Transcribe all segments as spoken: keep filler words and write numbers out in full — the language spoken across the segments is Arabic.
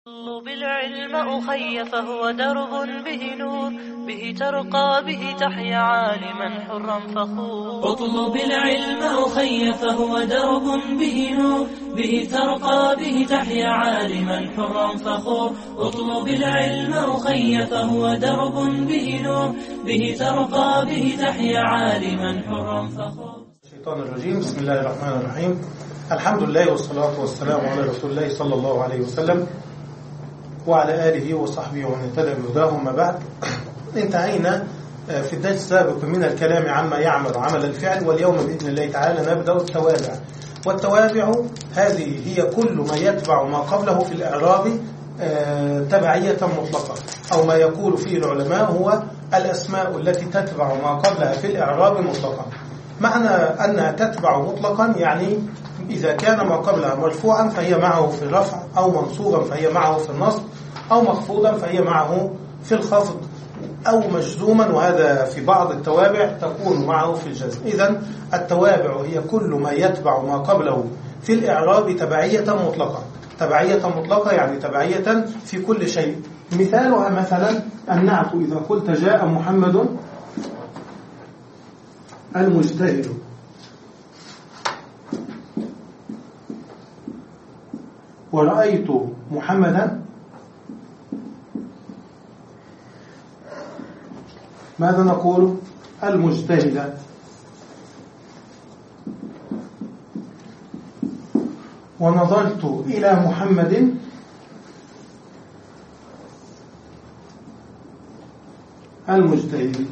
اطلب العلم أخي فهو درب به نور، به ترقى به تحيا عالما حرا فخور. اطلب العلم أخي فهو درب به نور، به ترقى به تحيا عالما حرا فخور. اطلب العلم أخي فهو درب به نور، به ترقى به تحيا عالما حرا فخور. الشيطان الرجيم. بسم الله الرحمن الرحيم. الحمد لله والصلاة والسلام على رسول الله صلى الله عليه وسلم وعلى آله وصحبه ومن اهتدى بهداه. ما بعد، انتهينا في الدرس السابق من الكلام عما يعمل عمل الفعل، واليوم بإذن الله تعالى نبدأ التوابع. والتوابع هذه هي كل ما يتبع ما قبله في الإعراب تبعية مطلقة، أو ما يقول فيه العلماء هو الأسماء التي تتبع ما قبلها في الإعراب مطلقا. معنى أنها تتبع مطلقا يعني إذا كان ما قبلها مرفوعا فهي معه في الرفع، أو منصوبا فهي معه في النصب، أو مخفوضا فهي معه في الخفض، أو مجزوما، وهذا في بعض التوابع تكون معه في الجزم. إذن التوابع هي كل ما يتبع ما قبله في الإعراب تبعية مطلقة. تبعية مطلقة يعني تبعية في كل شيء. مثالها مثلا النعت، إذا قلت جاء محمد المجتهد، ورأيت محمدا ماذا نقول؟ المجتهد. ونظرت إلى محمد المجتهد.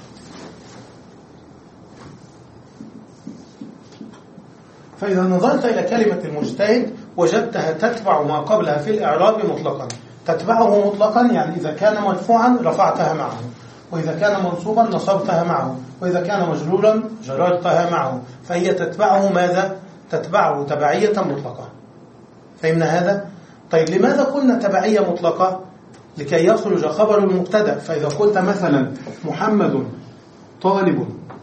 فإذا نظرت إلى كلمة المجتهد وجدتها تتبع ما قبلها في الإعراب مطلقا. تتبعه مطلقا يعني إذا كان مرفوعا رفعتها معه، وإذا كان منصوبا نصبتها معه، وإذا كان مجرورا جررتها معه. فهي تتبعه ماذا؟ تتبعه تبعية مطلقة. فهمنا هذا؟ طيب، لماذا قلنا تبعية مطلقة؟ لكي يخرج خبر المبتدأ. فإذا قلت مثلا محمد طالب،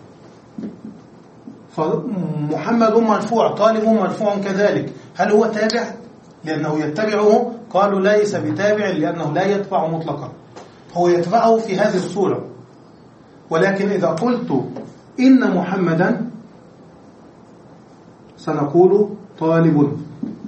فمحمد مرفوع، طالب مرفوع كذلك، هل هو تابع؟ لأنه يتبعه. قالوا ليس بتابع لأنه لا يتبع مطلقا، هو يتبعه في هذه الصورة. ولكن إذا قلت إن محمدا سنقول طالب،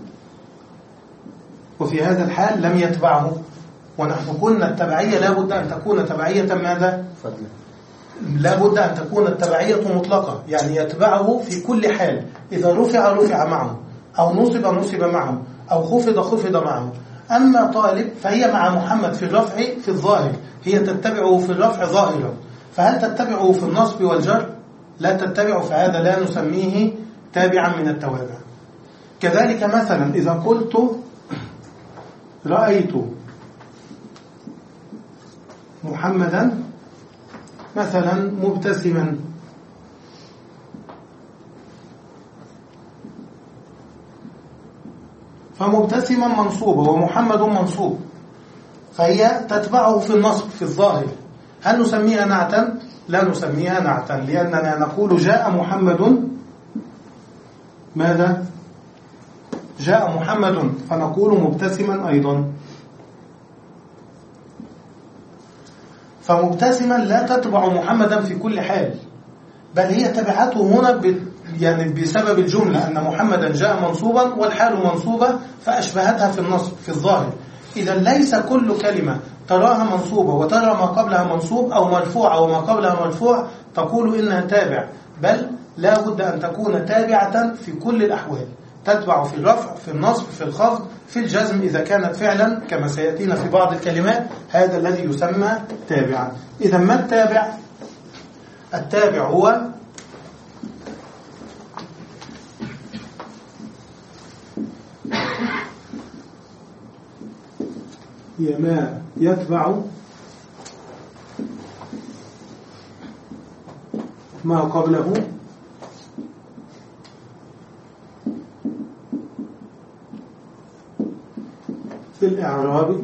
وفي هذا الحال لم يتبعه. ونحن قلنا التبعية لا بد أن تكون تبعية ماذا؟ لا بد أن تكون التبعية مطلقة، يعني يتبعه في كل حال. إذا رفع رفع معه، أو نصب نصب معه، أو خفض خفض معه. أما طالب فهي مع محمد في الرفع في الظاهر، هي تتبعه في الرفع ظاهرا. فهل تتبعه في النصب والجر؟ لا تتبعه، فهذا لا نسميه تابعا من التوابع. كذلك مثلا إذا قلت رأيت محمدا مثلا مبتسما، فمبتسما منصوبة ومحمد منصوب، فهي تتبعه في النصب في الظاهر. هل نسميها نعتا؟ لا نسميها نعتا، لأننا نقول جاء محمد ماذا؟ جاء محمد، فنقول مبتسما أيضا. فمبتسما لا تتبع محمدا في كل حال، بل هي تبعته هنا ب... يعني بسبب الجملة أن محمدا جاء منصوبا والحال منصوبة، فأشبهتها في النصب في الظاهر. إذا ليس كل كلمة تراها منصوبة وترى ما قبلها منصوب، أو مرفوعة وما قبلها مرفوع، تقول إنها تابع، بل لا بد أن تكون تابعة في كل الأحوال. تتبع في الرفع، في النصب، في الخفض، في الجزم إذا كانت فعلا، كما سيأتينا في بعض الكلمات. هذا الذي يسمى تابعا. إذا ما التابع؟ التابع هو هي ما يتبع ما قبله في الإعراب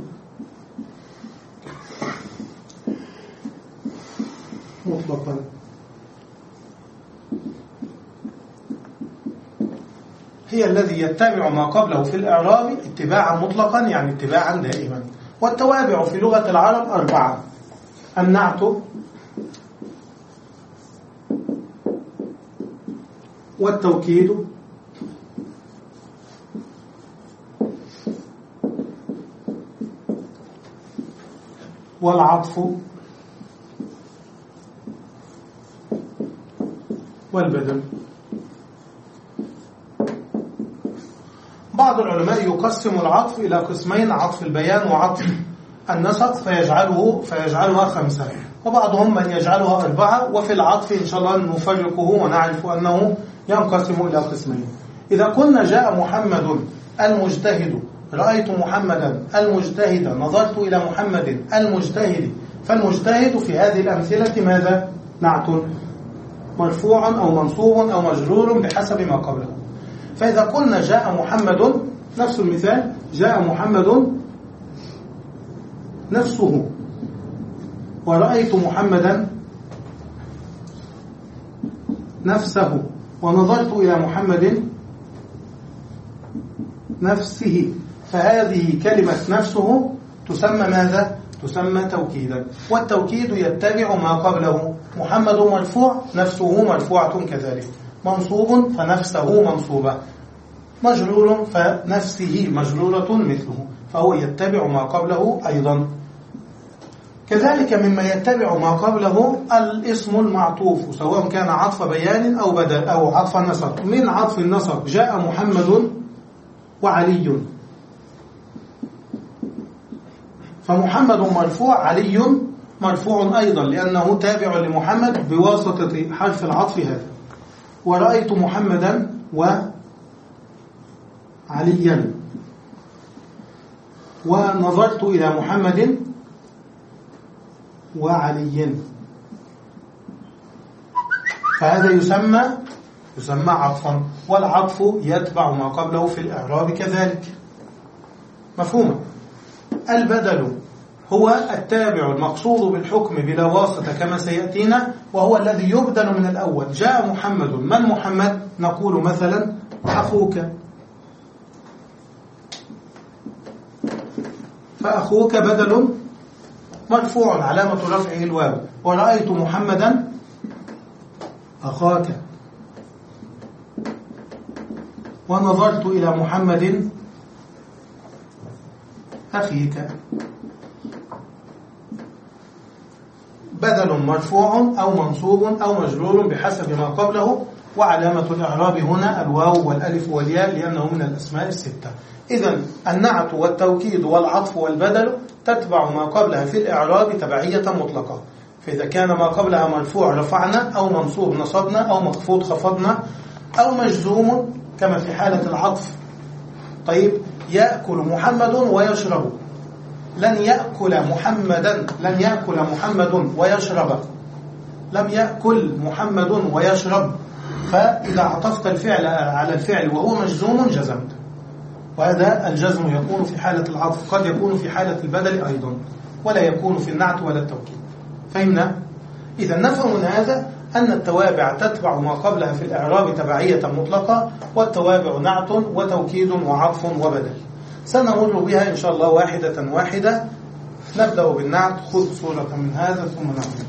مطلقا. هي الذي يتبع ما قبله في الإعراب اتباعا مطلقا، يعني اتباعا دائما. والتوابع في لغة العرب أربعة: النعت، والتوكيد، والعطف، والبدل. بعض العلماء يقسم العطف إلى قسمين: عطف البيان وعطف النسق، فيجعله فيجعلها خمسة، وبعضهم من يجعلها أربعة. وفي العطف إن شاء الله نفرقه ونعرف أنه ينقسم إلى قسمين. إذا قلنا جاء محمد المجتهد، رأيت محمدا المجتهد، نظرت إلى محمد المجتهد، فالمجتهد في هذه الأمثلة ماذا؟ نعت مرفوع أو منصوب أو مجرور بحسب ما قبله. فإذا قلنا جاء محمد، نفس المثال، جاء محمد نفسه، ورأيت محمدا نفسه، ونظرت إلى محمد نفسه، فهذه كلمة نفسه تسمى ماذا؟ تسمى توكيدا. والتوكيد يتبع ما قبله. محمد مرفوع، نفسه مرفوعة كذلك، منصوب فنفسه منصوبة، مجرور فنفسه مجرورة مثله، فهو يتبع ما قبله أيضا. كذلك مما يتبع ما قبله الاسم المعطوف، سواء كان عطف بيان أو بدل أو عطف نسق. من عطف النسق جاء محمد وعلي، فمحمد مرفوع، علي مرفوع أيضا لأنه تابع لمحمد بواسطة حرف العطف هذا. ورأيت محمدا وعليا، ونظرت إلى محمد وعلي، فهذا يسمى يسمى عطفا. والعطف يتبع ما قبله في الإعراب كذلك. مفهوم؟ البدل هو التابع المقصود بالحكم بلا واسطة كما سيأتينا، وهو الذي يبدل من الأول. جاء محمد، من محمد؟ نقول مثلا أخوك، فأخوك بدل مرفوع علامة رفعه الواو. ورأيت محمدا أخاك، ونظرت إلى محمد أخيك، بدل مرفوع أو منصوب أو مجرور بحسب ما قبله. وعلامة الإعراب هنا الواو والألف والياء لأنه من الأسماء الستة. إذن النعت والتوكيد والعطف والبدل تتبع ما قبلها في الإعراب تبعية مطلقة. فإذا كان ما قبلها مرفوع رفعنا، أو منصوب نصبنا، أو مخفوض خفضنا، أو مجزوم كما في حالة العطف. طيب، يأكل محمد ويشرب، لن يأكل محمدا، لن يأكل محمد ويشرب، لم يأكل محمد ويشرب. فإذا عطفت الفعل على الفعل وهو مجزوم جزمت، وهذا الجزم يكون في حالة العطف، قد يكون في حالة البدل أيضا، ولا يكون في النعت ولا التوكيد. فهمنا؟ إذا نفهم من هذا أن التوابع تتبع ما قبلها في الإعراب تبعية مطلقة، والتوابع نعت وتوكيد وعطف وبدل. سنمر بها إن شاء الله واحدة واحدة. نبدأ بالنعت. خذ صورة من هذا ثم نعود.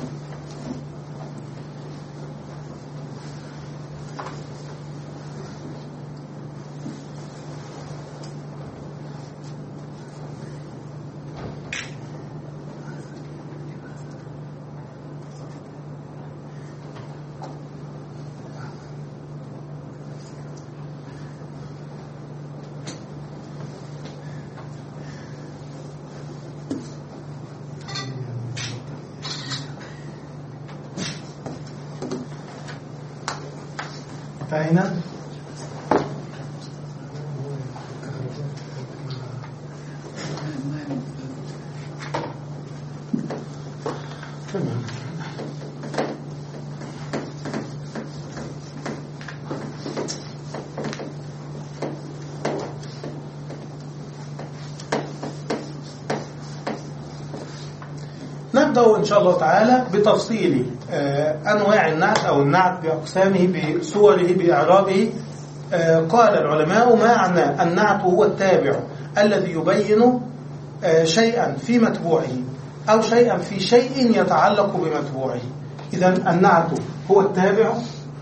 انتهينا. تمام. نبدأ إن شاء الله تعالى بتفصيل أنواع النعت أو النعت بأقسامه بصوره بإعرابه قال العلماء معنى النعت هو التابع الذي يبين شيئا في متبوعه أو شيئا في شيء يتعلق بمتبوعه. إذن النعت هو التابع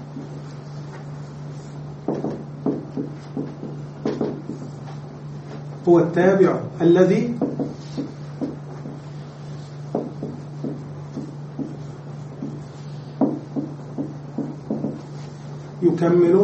هو التابع الذي يكمل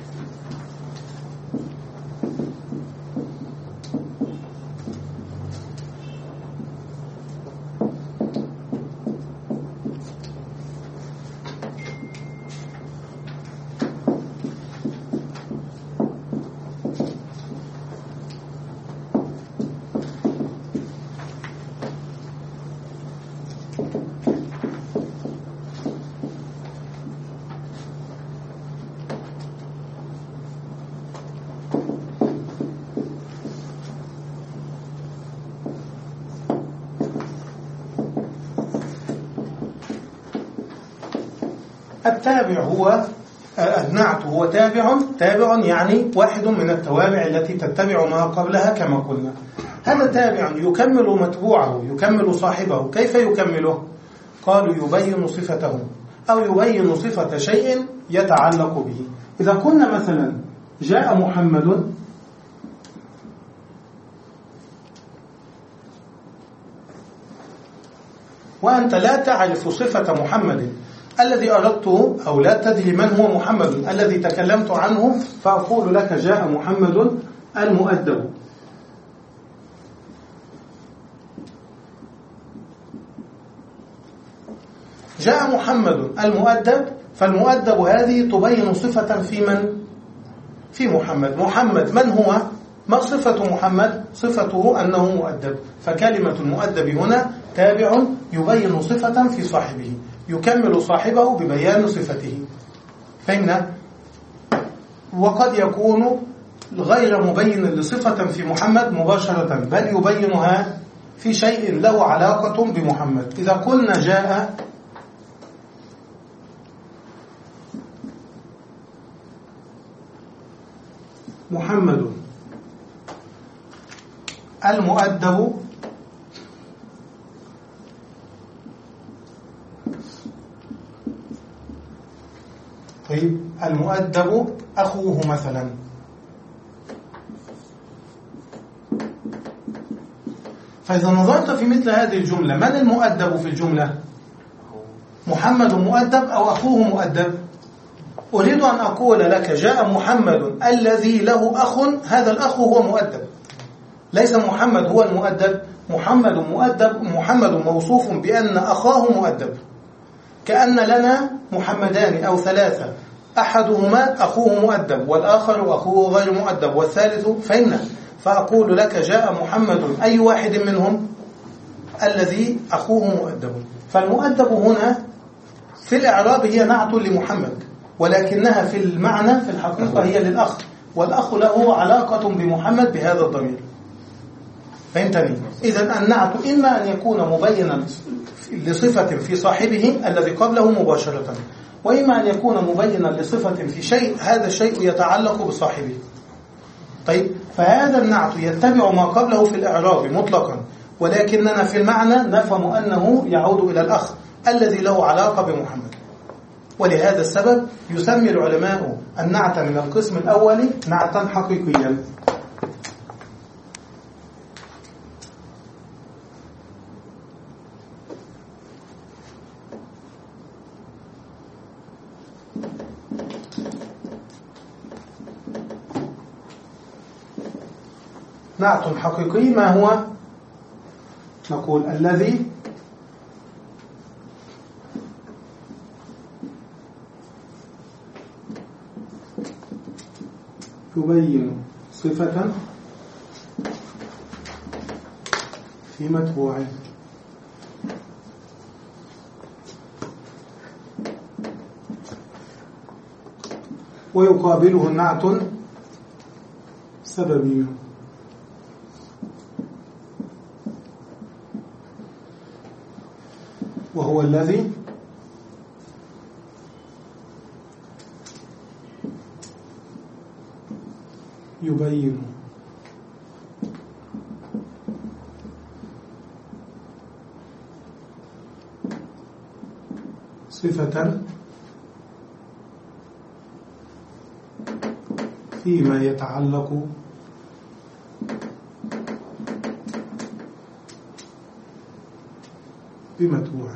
التابع. هو النعت هو تابع تابع يعني واحد من التوابع التي تتبع ما قبلها كما قلنا. هذا تابع يكمل متبوعه يكمل صاحبه. كيف يكمله؟ قالوا يبين صفته أو يبين صفة شيء يتعلق به. إذا قلنا مثلا جاء محمد وأنت لا تعرف صفة محمد الذي أردته أو لا تدري من هو محمد الذي تكلمت عنه، فأقول لك جاء محمد المؤدب. جاء محمد المؤدب، فالمؤدب هذه تبين صفة في من؟ في محمد. محمد من هو؟ ما صفة محمد؟ صفته أنه مؤدب، فكلمة المؤدب هنا تابع يبين صفة في صاحبه يكمل صاحبه ببيان صفته. فهمنا؟ وقد يكون غير مبين لصفة في محمد مباشرة، بل يبينها في شيء له علاقة بمحمد. إذا قلنا جاء محمد المؤدب، طيب المؤدب أخوه مثلا، فإذا نظرت في مثل هذه الجملة من المؤدب في الجملة؟ محمد مؤدب أو أخوه مؤدب؟ أريد أن أقول لك جاء محمد الذي له أخ، هذا الأخ هو مؤدب، ليس محمد هو المؤدب. محمد مؤدب، محمد موصوف بأن أخاه مؤدب، كأن لنا محمدان أو ثلاثة، أحدهما أخوه مؤدب والآخر أخوه غير مؤدب والثالث فهمنا. فأقول لك جاء محمد أي واحد منهم؟ الذي أخوه مؤدب. فالمؤدب هنا في الإعراب هي نعت لمحمد، ولكنها في المعنى في الحقيقة هي للأخ، والأخ له علاقة بمحمد بهذا الضمير. فهمتني؟ إذن النعت إما أن يكون مبينا لصفة في صاحبه الذي قبله مباشرة، وإما أن يكون مبينا لصفة في شيء هذا الشيء يتعلق بصاحبه. طيب، فهذا النعت يتبع ما قبله في الإعراب مطلقا، ولكننا في المعنى نفهم أنه يعود إلى الأخ الذي له علاقة بمحمد. ولهذا السبب يسمي العلماء النعت من القسم الأول نعتا حقيقيا. نعت حقيقي ما هو؟ نقول الذي يبين صفة في متبوعه. ويقابله النعت سببي، وهو الذي يبين صفة فيما يتعلق بمتبوع.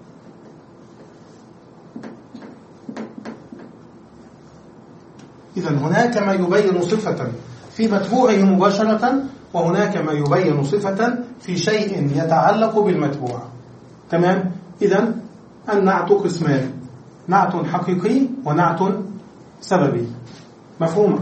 إذن هناك ما يبين صفة في متبوعه مباشرة، وهناك ما يبين صفة في شيء يتعلق بالمتبوع. تمام؟ إذن النعت قسمان: نعت حقيقي ونعت سببي. مفهوم؟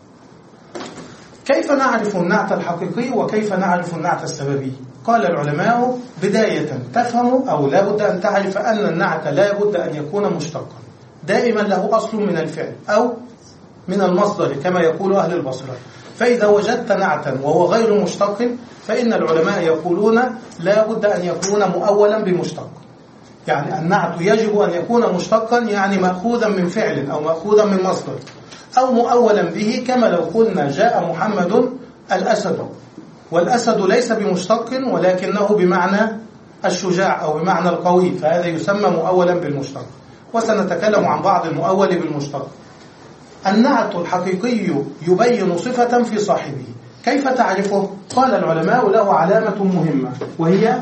كيف نعرف النعت الحقيقي وكيف نعرف النعت السببي؟ قال العلماء: بداية تفهم أو لا بد أن تعرف أن النعت لا بد أن يكون مشتقا، دائما له أصل من الفعل أو من المصدر كما يقول أهل البصرة. فإذا وجدت نعتا وهو غير مشتق فإن العلماء يقولون لا بد أن يكون مؤولا بمشتق. يعني النعت يجب أن يكون مشتقا، يعني مأخوذا من فعل أو مأخوذا من مصدر، أو مؤولا به، كما لو قلنا جاء محمد الأسد، والأسد ليس بمشتق ولكنه بمعنى الشجاع أو بمعنى القوي، فهذا يسمى مؤولا بالمشتق، وسنتكلم عن بعض المؤول بالمشتق. النعت الحقيقي يبين صفة في صاحبه. كيف تعرفه؟ قال العلماء: له علامة مهمة، وهي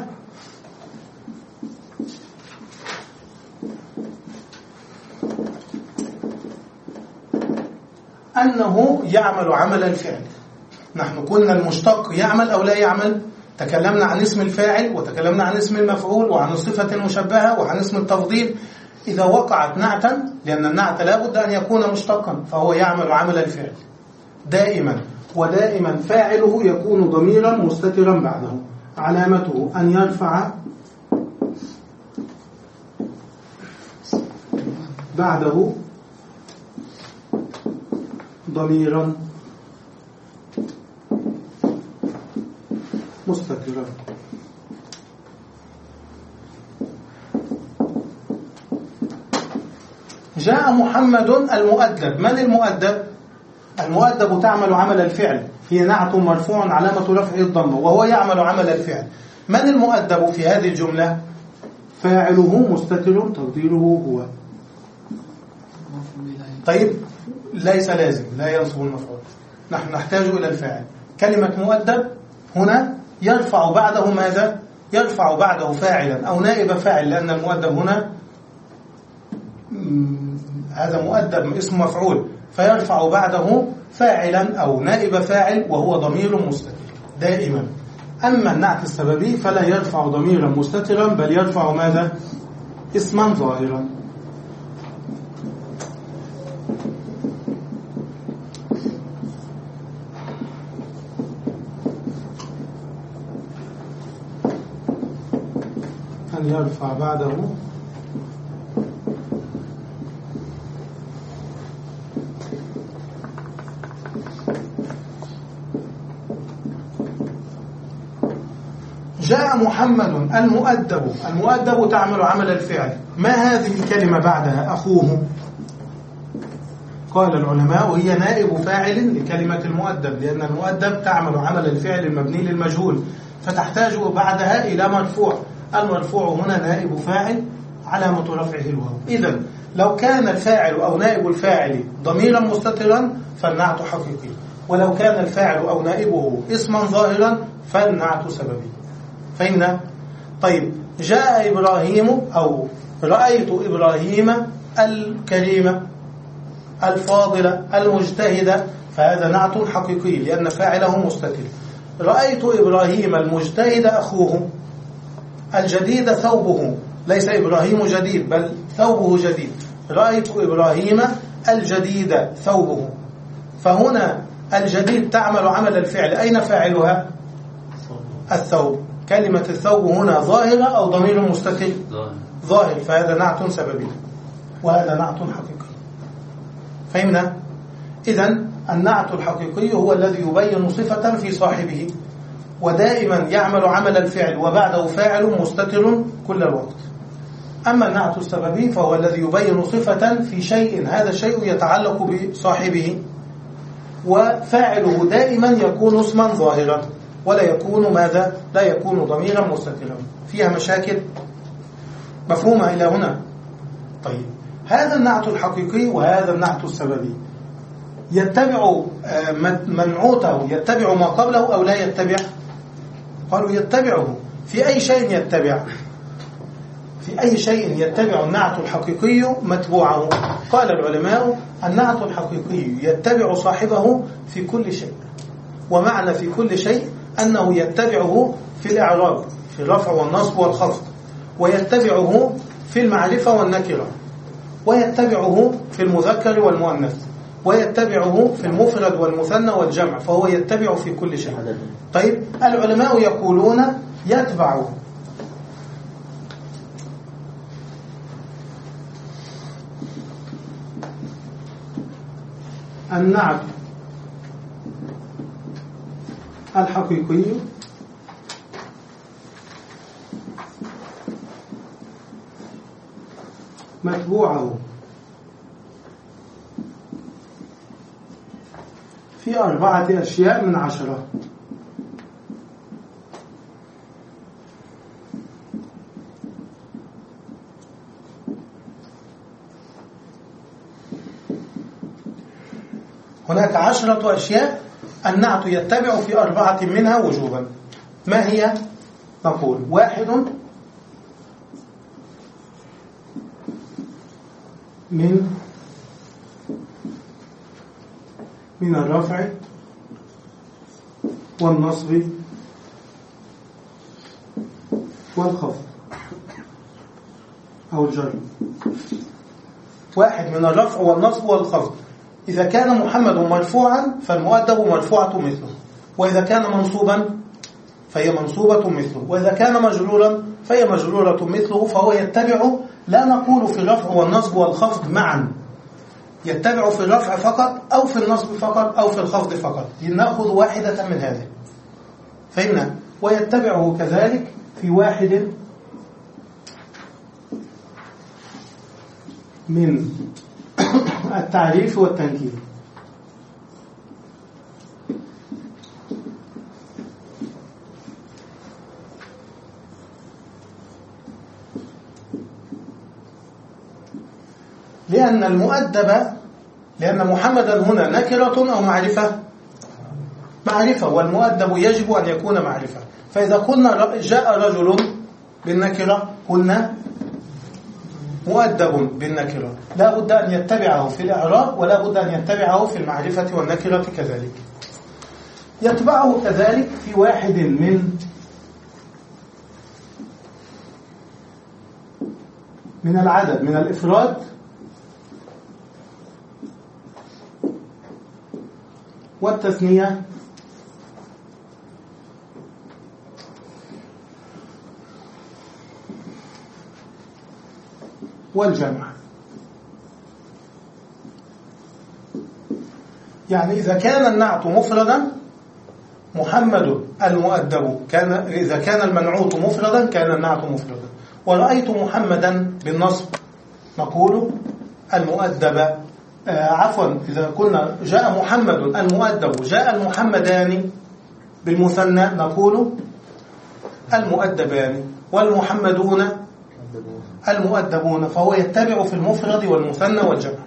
أنه يعمل عمل الفعل. نحن قلنا المشتق يعمل أو لا يعمل، تكلمنا عن اسم الفاعل وتكلمنا عن اسم المفعول وعن الصفة المشبهة وعن اسم التفضيل. إذا وقعت نعتا، لأن النعت لا بد أن يكون مشتقا، فهو يعمل عمل الفعل دائما، ودائما فاعله يكون ضميرا مستترا بعده، علامته أن يرفع بعده ضميرا مستترا. جاء محمد المؤدب. من المؤدب؟ المؤدب تعمل عمل الفعل، هي نعت مرفوع علامة رفعه الضمة، وهو يعمل عمل الفعل. من المؤدب في هذه الجملة؟ فاعله مستتر تقديره هو. طيب ليس لازم، لا ينصب المفعول، نحن نحتاج إلى الفاعل. كلمة مؤدب هنا يرفع بعده ماذا؟ يرفع بعده فاعلا أو نائب فاعل، لأن المؤدب هنا هذا مؤدب اسم مفعول، فيرفع بعده فاعلا أو نائب فاعل وهو ضمير مستتر دائما. أما النعت السببي فلا يرفع ضميرا مستترا، بل يرفع ماذا؟ اسما ظاهرا. أن يرفع بعده جاء محمد المؤدب. المؤدب تعمل عمل الفعل. ما هذه الكلمة بعدها؟ أخوه. قال العلماء: هي نائب فاعل لكلمة المؤدب، لأن المؤدب تعمل عمل الفعل المبني للمجهول، فتحتاج بعدها إلى مرفوع. المرفوع هنا نائب فاعل علامة رفعه الواو. إذن لو كان الفاعل أو نائب الفاعل ضميرا مستترا فالنعت حقيقي، ولو كان الفاعل أو نائبه اسما ظاهرا فالنعت سببي. فهمنا؟ طيب، جاء إبراهيم أو رأيت إبراهيم الكريمة الفاضلة المجتهدة، فهذا نعت حقيقي لأن فاعله مستتر. رأيت إبراهيم المجتهد أخوه. الجديد ثوبه، ليس إبراهيم جديد بل ثوبه جديد. رأيت إبراهيم الجديد ثوبه، فهنا الجديد تعمل عمل الفعل. أين فاعلها؟ الثوب. كلمة الثوب هنا ظاهرة أو ضمير مستتر؟ ظاهر، فهذا نعت سببي وهذا نعت حقيقي. فهمنا؟ إذن النعت الحقيقي هو الذي يبين صفة في صاحبه، ودائما يعمل عمل الفعل وبعده فاعل مستتر كل الوقت. أما النعت السببي فهو الذي يبين صفة في شيء، هذا الشيء يتعلق بصاحبه. وفاعله دائما يكون اسما ظاهرا ولا يكون ماذا؟ لا يكون ضميرا مستترا. فيها مشاكل مفهومة إلى هنا؟ طيب، هذا النعت الحقيقي وهذا النعت السببي يتبع منعوته، يتبع ما قبله أو لا يتبع؟ قالوا يتبعه. في أي شيء يتبع؟ في أي شيء يتبع النعت الحقيقي متبوعه؟ قال العلماء النعت الحقيقي يتبع صاحبه في كل شيء. ومعنى في كل شيء أنه يتبعه في الإعراب، في الرفع والنصب والخفض، ويتبعه في المعرفة والنكرة، ويتبعه في المذكر والمؤنث، ويتبعه في المفرد والمثنى والجمع، فهو يتبع في كل شيء. طيب، العلماء يقولون يتبع النعت الحقيقي متبوعه في أربعة أشياء من عشرة. هناك عشرة أشياء النعت يتبع في أربعة منها وجوبا. ما هي؟ نقول واحد من من الرفع والنصب والخفض أو الجر. واحد من الرفع والنصب والخفض. إذا كان محمد مرفوعا فالمؤدب مرفوعة مثله، وإذا كان منصوبا فهي منصوبة مثله، وإذا كان مجرورا فهي مجرورة مثله. فهو يتبع، لا نقول في الرفع والنصب والخفض معا، يتبع في الرفع فقط أو في النصب فقط أو في الخفض فقط، نأخذ واحدة من هذه. فهمنا؟ ويتبعه كذلك في واحد من التعريف والتنكير. لأن المؤدب، لأن محمدا هنا نكرة أو معرفة؟ معرفة، والمؤدب يجب أن يكون معرفة. فإذا قلنا جاء رجل بالنكرة قلنا مؤدب بالنكرة، لا بد أن يتبعه في الإعراب ولا بد أن يتبعه في المعرفة والنكرة كذلك. يتبعه كذلك في واحد من من العدد، من الإفراد والتثنية والجمع. يعني إذا كان النعت مفردا محمد المؤدب، كان إذا كان المنعوت مفردا كان النعت مفردا. ورأيت محمدا بالنصب نقول المؤدب، آه عفوا إذا قلنا جاء محمد المؤدب، جاء المحمدان بالمثنى نقول المؤدبان، والمحمدون المؤدبون. فهو يتبع في المفرد والمثنى والجمع.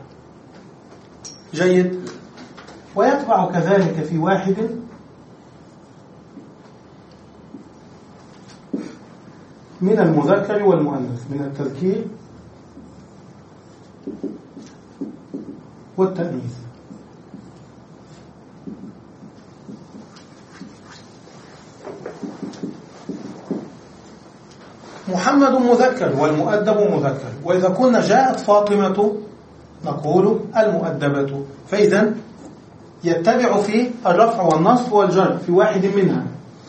جيد. ويتبع كذلك في واحد من المذكر والمؤنث، من التذكير والتأنيث. محمد مذكر والمؤدب مذكر. وإذا كنا جاءت فاطمة نقول المؤدبة. فإذا يتبع في الرفع والنصب والجر في واحد منها،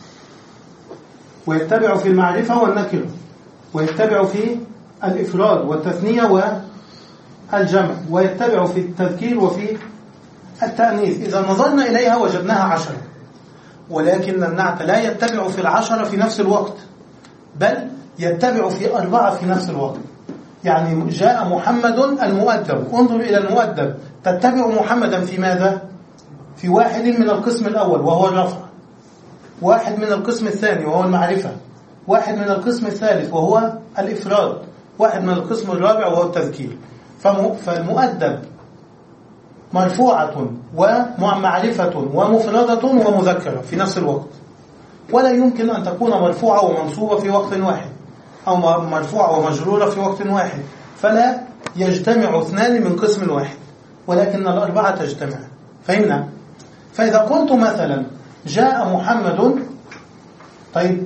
ويتبع في المعرفة والنكرة، ويتبع في الإفراد والتثنية والجمع، ويتبع في التذكير وفي التأنيث. إذا نظرنا إليها وجدناها عشرة، ولكن النعت لا يتبع في العشرة في نفس الوقت، بل يتبع في أربعة في نفس الوقت. يعني جاء محمد المؤدب، انظر إلى المؤدب، تتبع محمدا في ماذا؟ في واحد من القسم الأول وهو الرفع، واحد من القسم الثاني وهو المعرفة، واحد من القسم الثالث وهو الإفراد، واحد من القسم الرابع وهو التذكير. فالمؤدب مرفوعة ومعرفة ومفردة ومذكرة في نفس الوقت، ولا يمكن أن تكون مرفوعة ومنصوبة في وقت واحد أو مرفوعة ومجرورة في وقت واحد، فلا يجتمع اثنان من قسم واحد، ولكن الأربعة تجتمع. فهمنا؟ فإذا قلت مثلا جاء محمد، طيب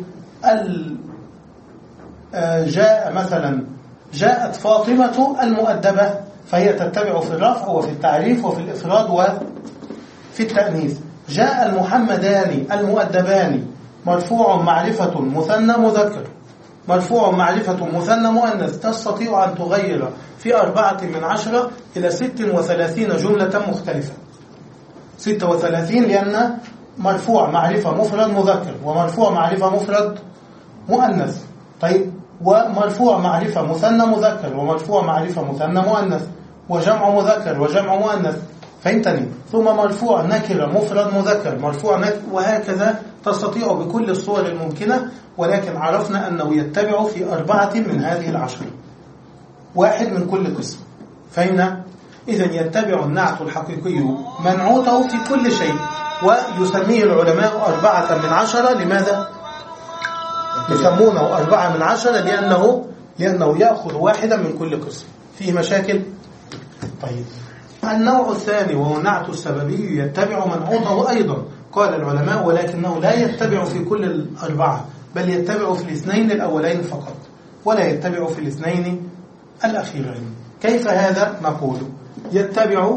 جاء مثلا جاءت فاطمة المؤدبة، فهي تتبع في الرفع وفي التعريف وفي الإفراد وفي التأنيث. جاء المحمدان المؤدبان، مرفوع معرفة مثنى مذكر، مرفوع معرفة مثنى مؤنث، تستطيع أن تغير في أربعة من عشرة إلى ست وثلاثين جملة مختلفة. ستة وثلاثين لأن مرفوع معرفة مفرد مذكر، ومرفوع معرفة مفرد مؤنث، طيب، ومرفوع معرفة مثنى مذكر، ومرفوع معرفة مثنى مؤنث، وجمع مذكر وجمع مؤنث. فهمتني؟ ثم مرفوع نكرة مفرد مذكر، مرفوع نكرة، وهكذا تستطيع بكل الصور الممكنة، ولكن عرفنا أنه يتبع في أربعة من هذه العشر، واحد من كل قسم. فهمنا؟ إذن يتبع النعت الحقيقي منعوته في كل شيء، ويسميه العلماء أربعة من عشرة. لماذا يسمونه أربعة من عشرة؟ لأنه, لأنه يأخذ واحدا من كل قسم. فيه مشاكل؟ طيب، النوع الثاني وهو النعت السببي يتبع منعوته أيضا، قال العلماء، ولكنه لا يتبع في كل الأربعة، بل يتبع في الاثنين الأولين فقط، ولا يتبع في الاثنين الأخيرين. كيف هذا؟ نقول يتبع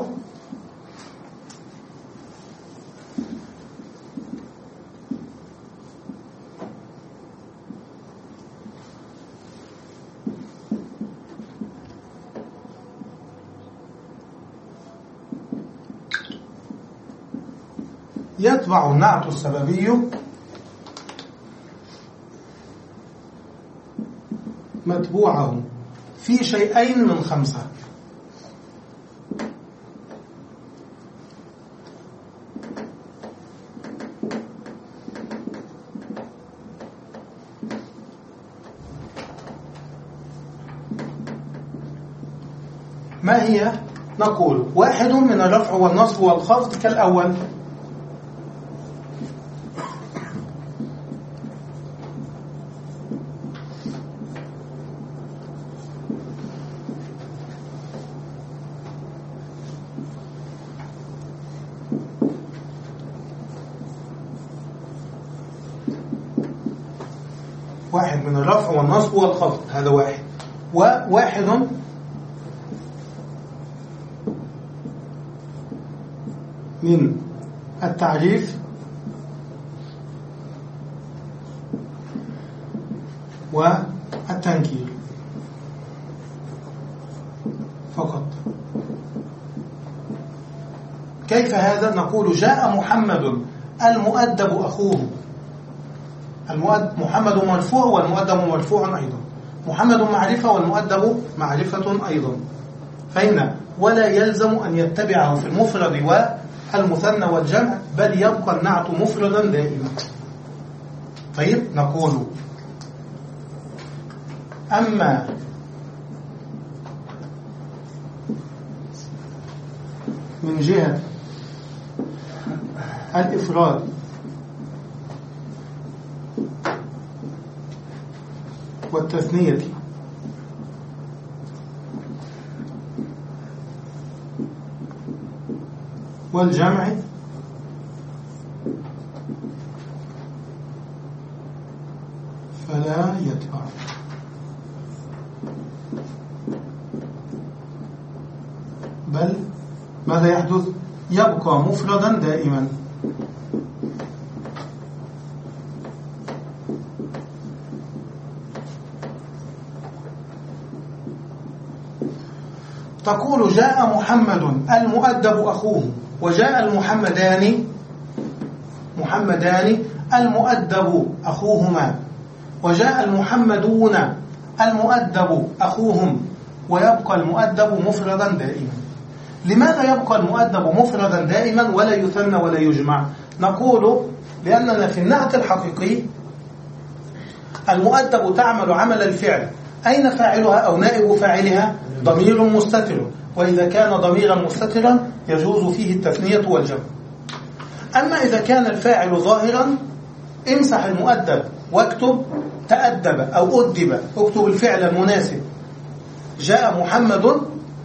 يتبع النعت السببي متبوعه في شيئين من خمسة. ما هي؟ نقول واحد من الرفع والنصب والخفض كالأول، واحد من الرفع والنصب والخفض، هذا واحد. وواحد من التعريف والتنكير فقط. كيف هذا؟ نقول جاء محمد المؤدب أخوه. المؤدب محمد مرفوع والمؤدب مرفوع أيضا، محمد معرفة والمؤدب معرفة أيضا. فإن ولا يلزم أن يتبعه في المفرد والمثنى والجمع، بل يبقى النعت مفردا دائما. طيب، نقول أما من جهة الإفراد والتثنية والجمع فلا يتبع، بل ماذا يحدث؟ يبقى مفردا دائما. تقول جاء محمد المؤدب أخوه، وجاء المحمدان محمدان المؤدب أخوهما، وجاء المحمدون المؤدب أخوهم، ويبقى المؤدب مفردا دائما. لماذا يبقى المؤدب مفردا دائما ولا يثنى ولا يجمع؟ نقول لأننا في النعت الحقيقي المؤدب تعمل عمل الفعل، أين فاعلها أو نائب فاعلها؟ ضمير مستتر، وإذا كان ضميرا مستترا يجوز فيه التثنية والجمع. أما إذا كان الفاعل ظاهرا امسح المؤدب واكتب تأدب أو أدب، اكتب الفعل المناسب. جاء محمد،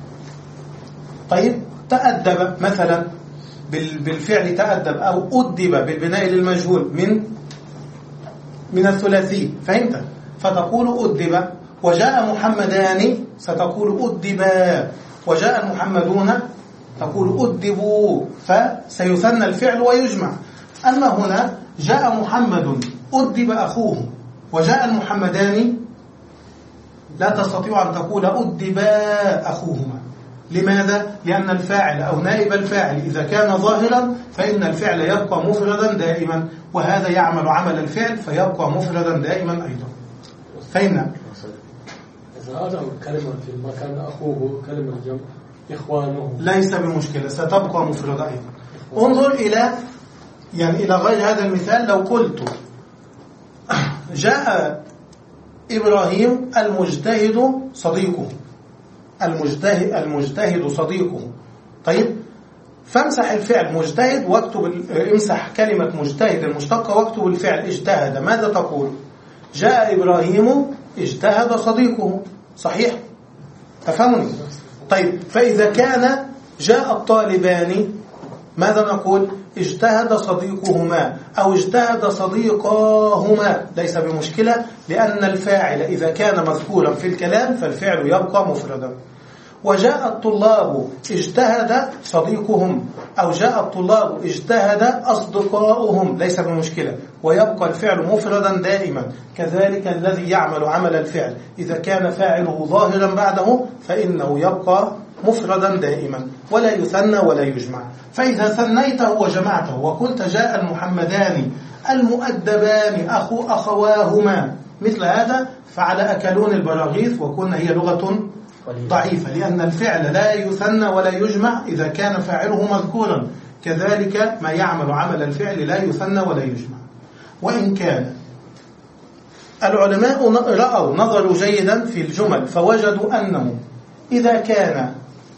طيب تأدب مثلا بالفعل تأدب، أو أدب بالبناء للمجهول من من الثلاثي، فهمت؟ فتقول أدب. وجاء محمدان ستقول أدبا، وجاء المحمدون تقول أدبوا، فسيثنى الفعل ويجمع. أما هنا جاء محمد أدب أخوه وجاء المحمدان لا تستطيع أن تقول أدبا أخوهما. لماذا؟ لأن الفاعل أو نائب الفاعل إذا كان ظاهرا فإن الفعل يبقى مفردا دائما، وهذا يعمل عمل الفعل فيبقى مفردا دائما أيضا. فهمنا؟ إذا أضع كلمة في المكان أخوه كلمة جمع إخوانه ليس بمشكلة، ستبقى مفردة أيضا. انظر إلى يعني إلى غير هذا المثال. لو قلت جاء إبراهيم المجتهد صديقه، المجتهد المجتهد صديقه، طيب فامسح الفعل مجتهد واكتب، امسح كلمة مجتهد المشتقة واكتب الفعل اجتهد. ماذا تقول؟ جاء إبراهيم اجتهد صديقه، صحيح؟ أفهمني؟ طيب فإذا كان جاء الطالبان ماذا نقول؟ اجتهد صديقهما أو اجتهد صديقاهما، ليس بمشكلة، لأن الفاعل إذا كان مذكورا في الكلام فالفعل يبقى مفردا. وجاء الطلاب اجتهد صديقهم أو جاء الطلاب اجتهد أصدقاؤهم، ليس بمشكلة، ويبقى الفعل مفردا دائما. كذلك الذي يعمل عمل الفعل إذا كان فاعله ظاهرا بعده فإنه يبقى مفردا دائما ولا يثنى ولا يجمع. فإذا ثنيته وجمعته وقلت جاء المحمدان المؤدبان أخو أخواهما مثل هذا فعلى أكلون البراغيث، وكنا هي لغة ضعيفة لأن الفعل لا يثنى ولا يجمع إذا كان فاعله مذكورا. كذلك ما يعمل عمل الفعل لا يثنى ولا يجمع. وإن كان العلماء رأوا نظروا جيدا في الجمل فوجدوا أنه إذا كان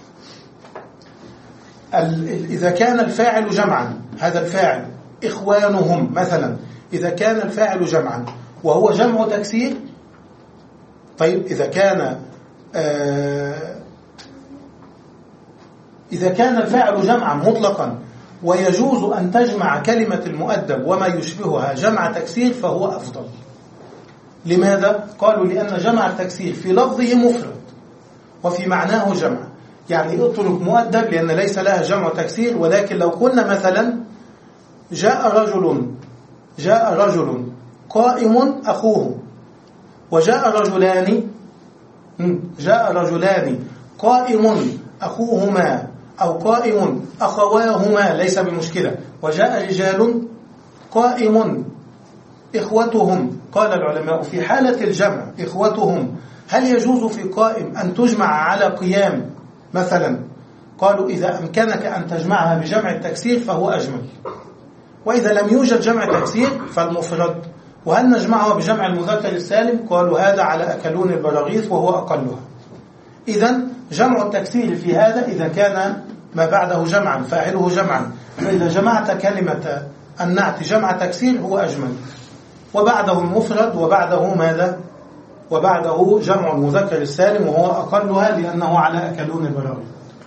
إذا كان الفاعل جمعا، هذا الفاعل إخوانهم مثلا، إذا كان الفاعل جمعا وهو جمع تكسير، طيب إذا كان آه إذا كان الفاعل جمعا مطلقا ويجوز أن تجمع كلمة المؤدب وما يشبهها جمع تكسير فهو أفضل. لماذا؟ قالوا لأن جمع التكسير في لفظه مفرد وفي معناه جمع، يعني اترك مؤدب لأن ليس لها جمع تكسير. ولكن لو قلنا مثلا جاء رجل جاء رجل قائم أخوه، وجاء رجلان جاء رجلان قائم أخوهما أو قائم أخواهما، ليس بمشكلة. وجاء رجال قائم إخوتهم. قال العلماء في حالة الجمع إخوتهم هل يجوز في قائم أن تجمع على قيام مثلا؟ قالوا إذا أمكنك أن تجمعها بجمع التكسير فهو أجمل، وإذا لم يوجد جمع تكسير فالمفرد. وهل نجمعها بجمع المذكر السالم؟ قالوا هذا على أكلون البراغيث وهو أقلها. إذن جمع التكسير في هذا إذا كان ما بعده جمعا فاعله جمعا، فإذا جمعت كلمة النعت جمع تكسير هو أجمل، وبعده المفرد وبعده ماذا؟ وبعده جمع المذكر السالم وهو أقلها لأنه على أكلون البراغيث.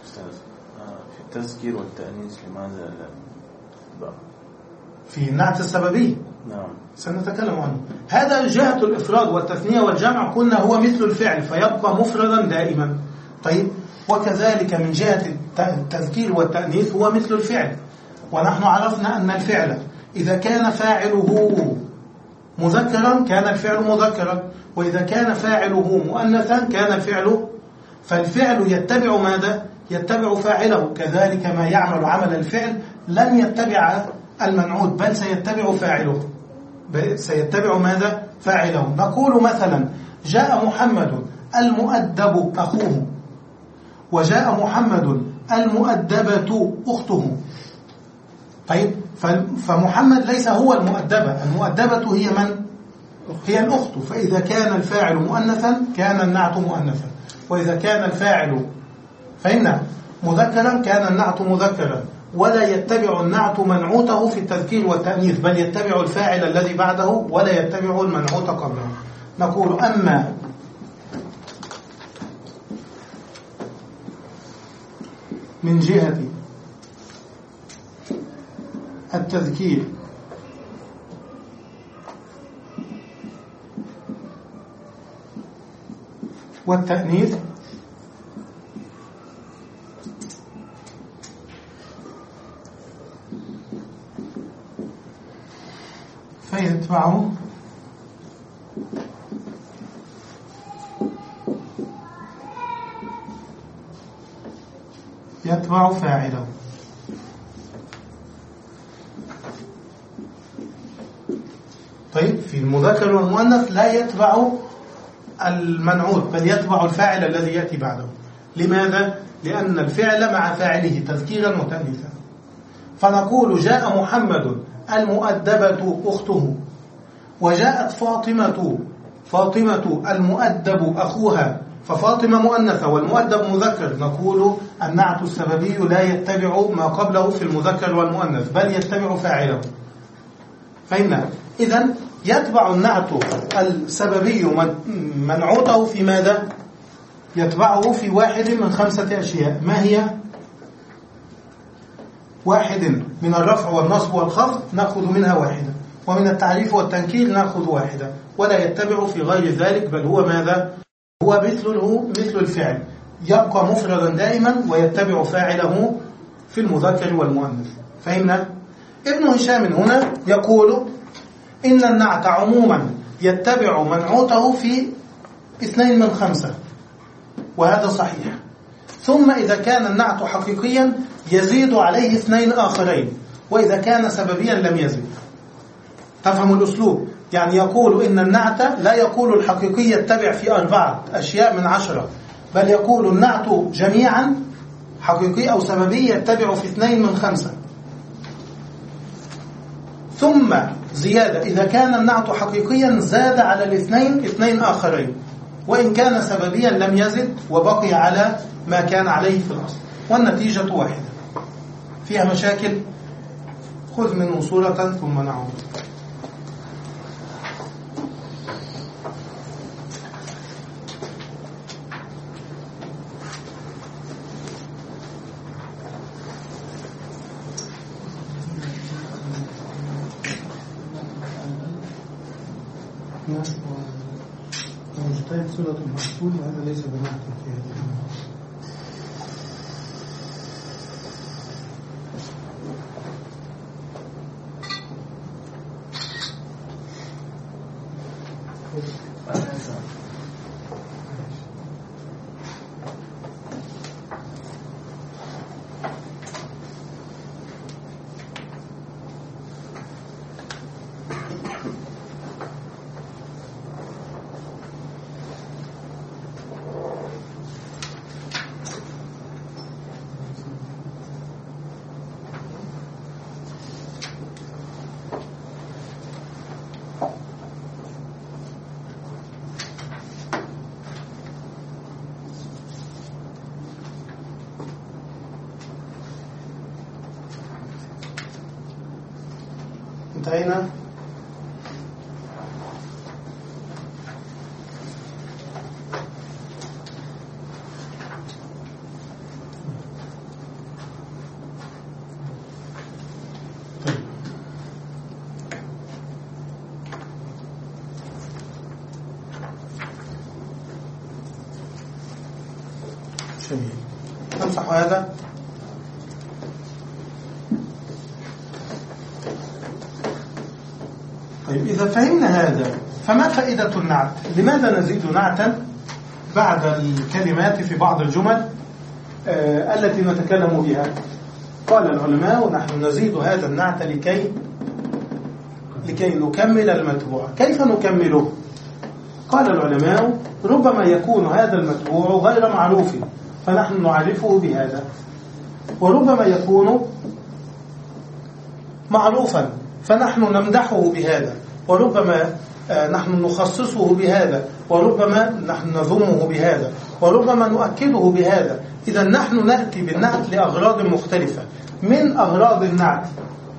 في التذكير والتأنيث لماذا لا؟ في النعت السببي نعم سنتكلم عنه. هذا جهة الإفراد والتثنية والجمع قلنا هو مثل الفعل فيبقى مفردا دائما. طيب وكذلك من جهة التذكير والتأنيث هو مثل الفعل، ونحن عرفنا أن الفعل إذا كان فاعله مذكرا كان الفعل مذكرا، وإذا كان فاعله مؤنثا كان الفعل، فالفعل يتبع ماذا؟ يتبع فاعله. كذلك ما يعمل عمل الفعل لن يتبع المنعوت بل سيتبع فاعله، سيتبع ماذا؟ فاعله. نقول مثلا جاء محمد المؤدب أخوه، وجاء محمد المؤدبة أخته. طيب فمحمد ليس هو المؤدبة، المؤدبة هي من؟ هي الأخت. فإذا كان الفاعل مؤنثا كان النعت مؤنثا، وإذا كان الفاعل فإن مذكرا كان النعت مذكرا، ولا يتبع النعت منعوته في التذكير والتأنيث، بل يتبع الفاعل الذي بعده ولا يتبع المنعوت قبله. نقول أما من جهة التذكير والتأنيث فيتبعه يتبع فاعله. طيب في المذكر والمؤنث لا يتبع المنعوت بل يتبع الفاعل الذي يأتي بعده. لماذا؟ لأن الفعل مع فاعله تذكيرا وتأنيثا. فنقول جاء محمد المؤدبة أخته، وجاءت فاطمة فاطمة المؤدب أخوها، ففاطمة مؤنثة والمؤدب مذكر. نقول النعت السببي لا يتبع ما قبله في المذكر والمؤنث بل يتبع فاعله. فإن إذن يتبع النعت السببي منعوته في ماذا؟ يتبعه في واحد من خمسة أشياء. ما هي؟ واحد من الرفع والنصب والخفض نأخذ منها واحدة، ومن التعريف والتنكير نأخذ واحدة، ولا يتبع في غير ذلك بل هو ماذا؟ هو مثله مثل الفعل، يبقى مفردا دائما ويتبع فاعله في المذكر والمؤنث. فهمنا؟ ابن هشام هنا يقول إن النعت عموما يتبع منعوته في اثنين من خمسة، وهذا صحيح. ثم إذا كان النعت حقيقيا يزيد عليه اثنين آخرين، وإذا كان سببيا لم يزيد. تفهم الأسلوب؟ يعني يقول إن النعت لا يقول الحقيقي يتبع في أربعة أشياء من عشرة، بل يقول النعت جميعا حقيقي أو سببي يتبع في اثنين من خمسة. ثم زيادة، إذا كان النعت حقيقيا زاد على الاثنين اثنين آخرين، وإن كان سببيا لم يزد وبقي على ما كان عليه في الأصل، والنتيجة واحدة. فيها مشاكل؟ خذ منه صورة ثم نعود. مجتهد صلة المحصول، وهذا ليس بنعت في هذه المرة. انتهينا. جميل. نمسح هذا. طيب إذا فهمنا هذا فما فائدة النعت؟ لماذا نزيد نعتا بعد الكلمات في بعض الجمل آه التي نتكلم بها؟ قال العلماء نحن نزيد هذا النعت لكي لكي نكمل المتبوع. كيف نكمله؟ قال العلماء ربما يكون هذا المتبوع غير معروف، فنحن نعرفه بهذا. وربما يكون معروفا فنحن نمدحه بهذا، وربما نحن نخصصه بهذا، وربما نحن نذمه بهذا، وربما نؤكده بهذا. إذا نحن نأتي بالنعت لأغراض مختلفة. من أغراض النعت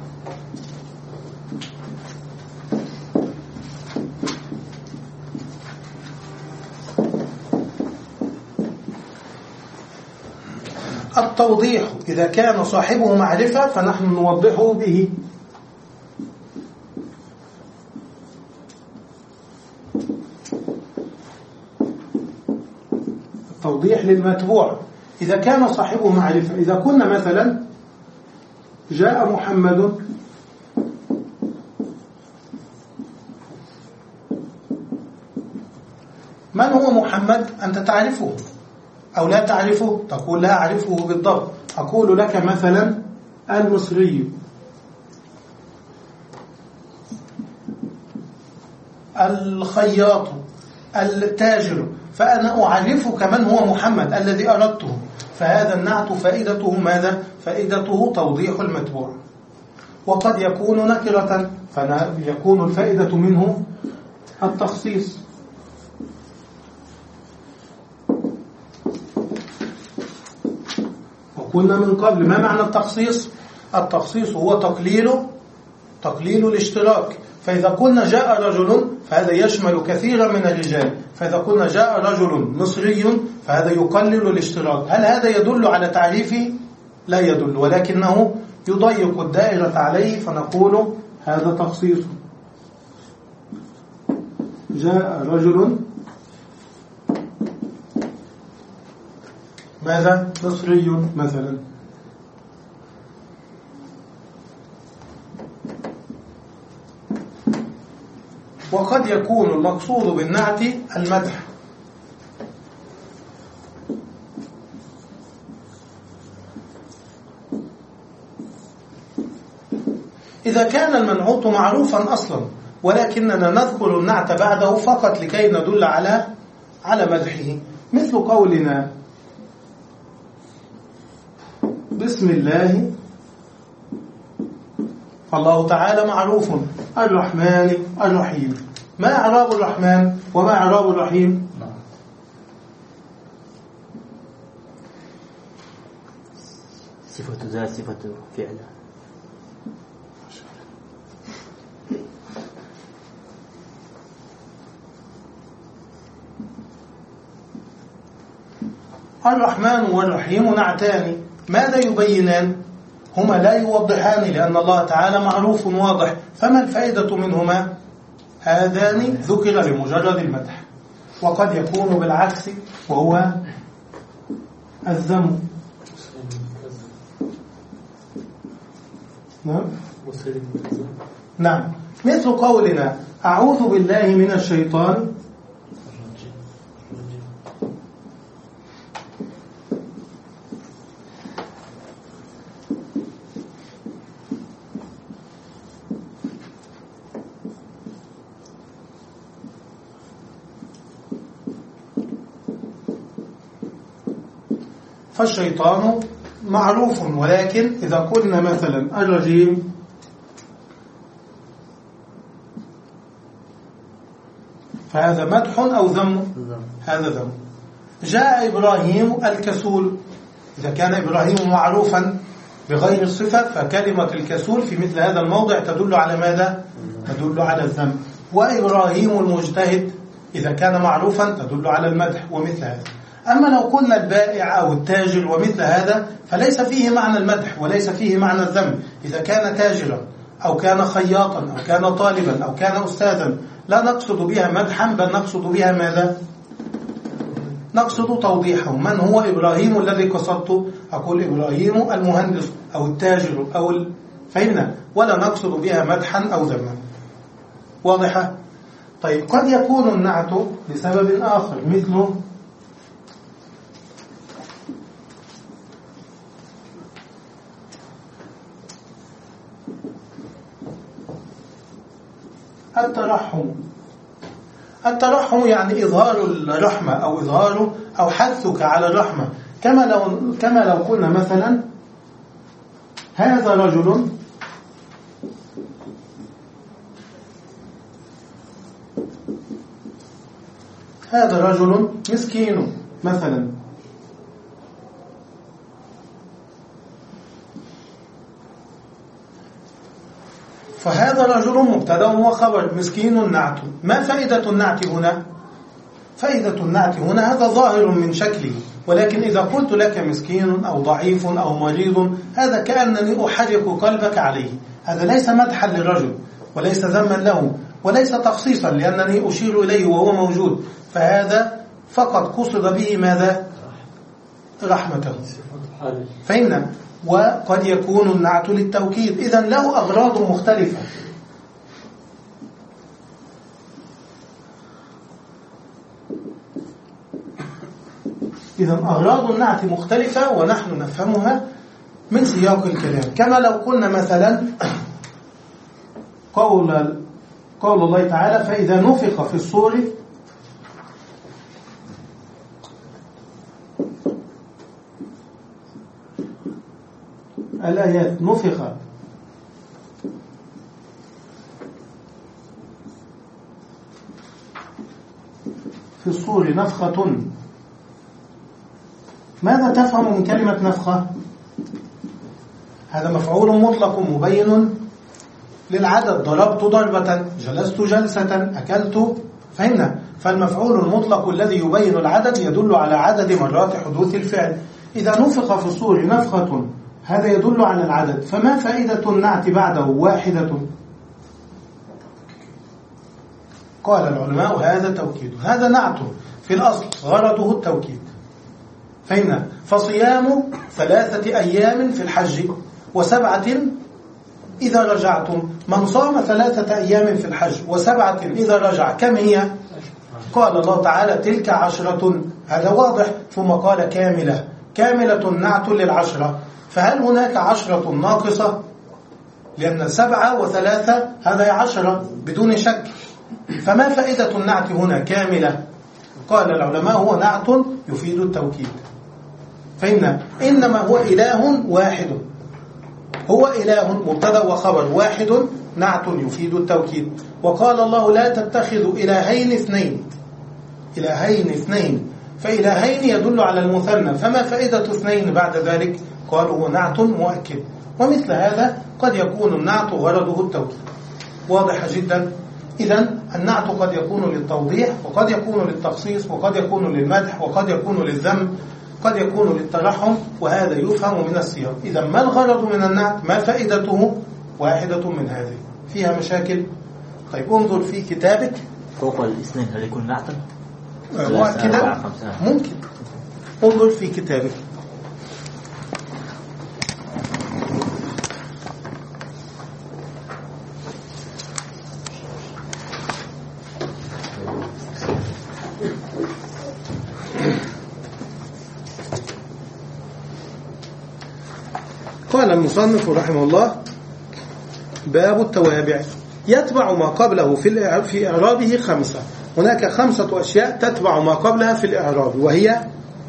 التوضيح، إذا كان صاحبه معرفة فنحن نوضحه به. التوضيح للمتبوع إذا كان صاحبه معرفة. إذا كنا مثلا جاء محمد من هو محمد؟ أنت تعرفه أو لا تعرفه؟ تقول لا أعرفه بالضبط. أقول لك مثلا المصري، الخياط، التاجر، فأنا أعرفك من هو محمد الذي أردته. فهذا النعت فائدته ماذا؟ فائدته توضيح المتبوع. وقد يكون نكرة فيكون الفائدة منه التخصيص. وقلنا من قبل ما معنى التخصيص؟ التخصيص هو تقليل تقليل الاشتراك. فإذا قلنا جاء رجل فهذا يشمل كثيرا من الرجال، فإذا قلنا جاء رجل مصري فهذا يقلل الاشتراك. هل هذا يدل على تعريفه؟ لا يدل، ولكنه يضيق الدائرة عليه فنقول هذا تخصيص. جاء رجل ماذا؟ مصري مثلا. وقد يكون المقصود بالنعت المدح. إذا كان المنعوت معروفا أصلا ولكننا نذكر النعت بعده فقط لكي ندل على على مدحه، مثل قولنا بسم الله، فالله تعالى معروف الرحمن الرحيم. ما إعراب الرحمن وما إعراب الرحيم؟ صفة ذات صفة فعل. الرحمن والرحيم نعتان، ماذا يبينان؟ هما لا يوضحان لأن الله تعالى معروف واضح، فما الفائدة منهما؟ هذان ذكر لمجرد المدح. وقد يكون بالعكس وهو الذم. نعم نعم مثل قولنا أعوذ بالله من الشيطان فالشيطان معروف، ولكن إذا قلنا مثلا الرجيم فهذا مدح أو ذم؟ هذا ذم. جاء إبراهيم الكسول، إذا كان إبراهيم معروفا بغير الصفة فكلمة الكسول في مثل هذا الموضع تدل على ماذا؟ تدل على الذم. وإبراهيم المجتهد إذا كان معروفا تدل على المدح ومثل هذا. أما لو قلنا البائع أو التاجر ومثل هذا فليس فيه معنى المدح وليس فيه معنى الذم. إذا كان تاجرا أو كان خياطا أو كان طالبا أو كان أستاذا لا نقصد بها مدحا بل نقصد بها ماذا؟ نقصد توضيحه. من هو إبراهيم الذي قصدته؟ أقول إبراهيم المهندس أو التاجر أو ال... فهمنا، ولا نقصد بها مدحا أو ذما. واضحة؟ طيب قد يكون النعت لسبب آخر مثل الترحم. الترحم يعني إظهار الرحمة أو إظهار أو حثك على الرحمة، كما لو كما لو قلنا مثلا هذا رجل هذا رجل مسكين مثلا. فهذا رجل مبتدا وخبر، مسكين نعت. ما فائدة النعت هنا؟ فائدة النعت هنا هذا ظاهر من شكله، ولكن إذا قلت لك مسكين أو ضعيف أو مريض هذا كأنني أحرك قلبك عليه. هذا ليس مدحا للرجل وليس ذما له وليس تخصيصا لأنني أشير إليه وهو موجود، فهذا فقط قصد به ماذا؟ رحمته. فهمنا؟ وقد يكون النعت للتوكيد، إذن له أغراض مختلفة. إذن أغراض النعت مختلفة ونحن نفهمها من سياق الكلام. كما لو قلنا مثلا قول قول الله تعالى فإذا نفخ في الصور الآيات نفخ في الصور نفخة. ماذا تفهم من كلمة نفخة؟ هذا مفعول مطلق مبين للعدد، ضربت ضربة، جلست جلسة، أكلت. فهمنا؟ فالمفعول المطلق الذي يبين العدد يدل على عدد مرات حدوث الفعل. إذا نفخ في الصور نفخة هذا يدل على العدد، فما فائدة النعت بعده واحدة؟ قال العلماء هذا توكيد، هذا نعت في الأصل غرضه التوكيد. فهمنا؟ فصيام ثلاثة أيام في الحج وسبعة إذا رجعتم. من صام ثلاثة أيام في الحج وسبعة إذا رجع كم هي؟ قال الله تعالى تلك عشرة، هذا واضح. ثم قال كاملة، كاملة نعت للعشرة. فهل هناك عشرة ناقصة؟ لأن سبعة وثلاثة هذا عشرة بدون شك. فما فائدة النعت هنا كاملة؟ قال العلماء هو نعت يفيد التوكيد. فإن إنما هو إله واحد، هو إله مبتدا وخبر واحد، نعت يفيد التوكيد. وقال الله لا تتخذوا إلهين اثنين، إلهين اثنين، فإلهين يدل على المثنى، فما فائدة اثنين بعد ذلك؟ قالوا هو نعت مؤكد. ومثل هذا قد يكون النعت غرضه التوكيد. واضح جدا. إذن النعت قد يكون للتوضيح وقد يكون للتخصيص وقد يكون للمدح وقد يكون للذم، قد يكون للترحم، وهذا يفهم من السياق. إذا ما الغرض من النعت؟ ما فائدته؟ واحدة من هذه. فيها مشاكل؟ طيب انظر في كتابك. فوق الاثنين هل يكون نعتا؟ كده ممكن. انظر في كتابك. قال المصنف رحمه الله باب التوابع. يتبع ما قبله في في إعرابه خمسة. هناك خمسة أشياء تتبع ما قبلها في الإعراب، وهي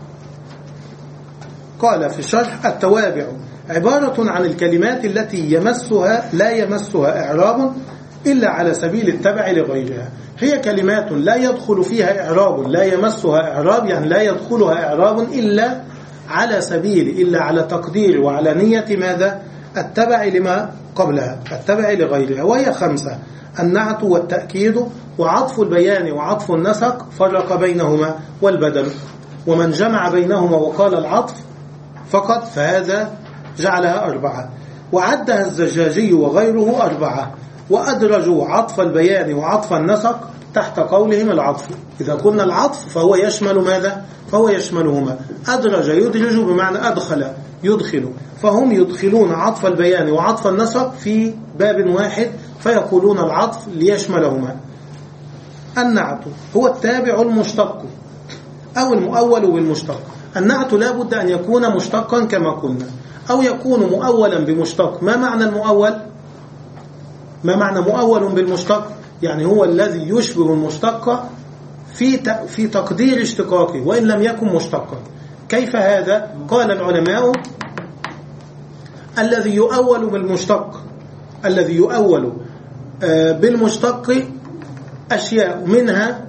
قال في الشرح التوابع عبارة عن الكلمات التي يمسها لا يمسها إعراب إلا على سبيل التبع لغيرها. هي كلمات لا يدخل فيها إعراب، لا يمسها إعراب، يعني لا يدخلها إعراب إلا على سبيل إلا على تقدير وعلى نية ماذا؟ التبع لما قبلها، التبع لغيرها. وهي خمسة: النعت والتأكيد وعطف البيان وعطف النسق فرق بينهما والبدل. ومن جمع بينهما وقال العطف فقط فهذا جعلها أربعة. وعدها الزجاجي وغيره أربعة، وأدرجوا عطف البيان وعطف النسق تحت قولهم العطف. إذا قلنا العطف فهو يشمل ماذا؟ فهو يشملهما. أدرج يدرج بمعنى أدخل يدخل، فهم يدخلون عطف البيان وعطف النسق في باب واحد فيقولون العطف ليشملهما. النعت هو التابع المشتق أو المؤول بالمشتق. النعت لا بد أن يكون مشتقا كما قلنا، أو يكون مؤولا بمشتق. ما معنى المؤول؟ ما معنى مؤول بالمشتق؟ يعني هو الذي يشبه المشتق في في تقدير اشتقاقه وإن لم يكن مشتقا. كيف هذا؟ قال العلماء الذي يؤول بالمشتق الذي يؤول بالمشتق أشياء منها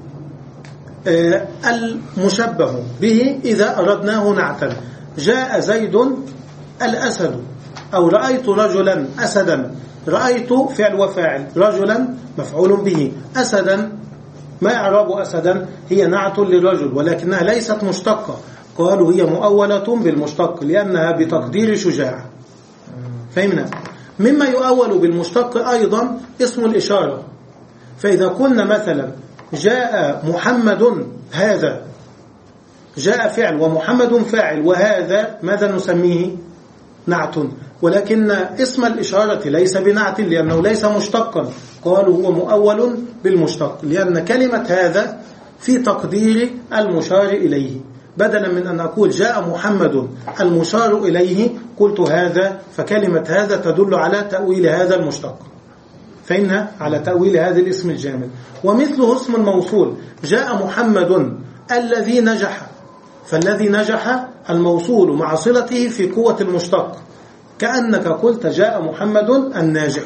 المشبه به إذا أردناه نعتا. جاء زيد الأسد، أو رأيت رجلا أسدا. رأيت فعل وفاعل، رجلا مفعول به، أسدا ما إعراب أسدا؟ هي نعت للرجل ولكنها ليست مشتقة. قالوا هي مؤولة بالمشتق لأنها بتقدير شجاع. فهمنا؟ مما يؤول بالمشتق أيضا اسم الإشارة. فإذا قلنا مثلا جاء محمد هذا، جاء فعل ومحمد فاعل، وهذا ماذا نسميه؟ نعت. ولكن اسم الإشارة ليس بنعت لأنه ليس مشتقا. قالوا هو مؤول بالمشتق لأن كلمة هذا في تقدير المشار إليه. بدلا من أن أقول جاء محمد المشار إليه قلت هذا، فكلمة هذا تدل على تأويل هذا المشتق. فإنها على تأويل هذا الاسم الجامد. ومثله اسم الموصول، جاء محمد الذي نجح، فالذي نجح الموصول مع صلته في قوة المشتق، كأنك قلت جاء محمد الناجح.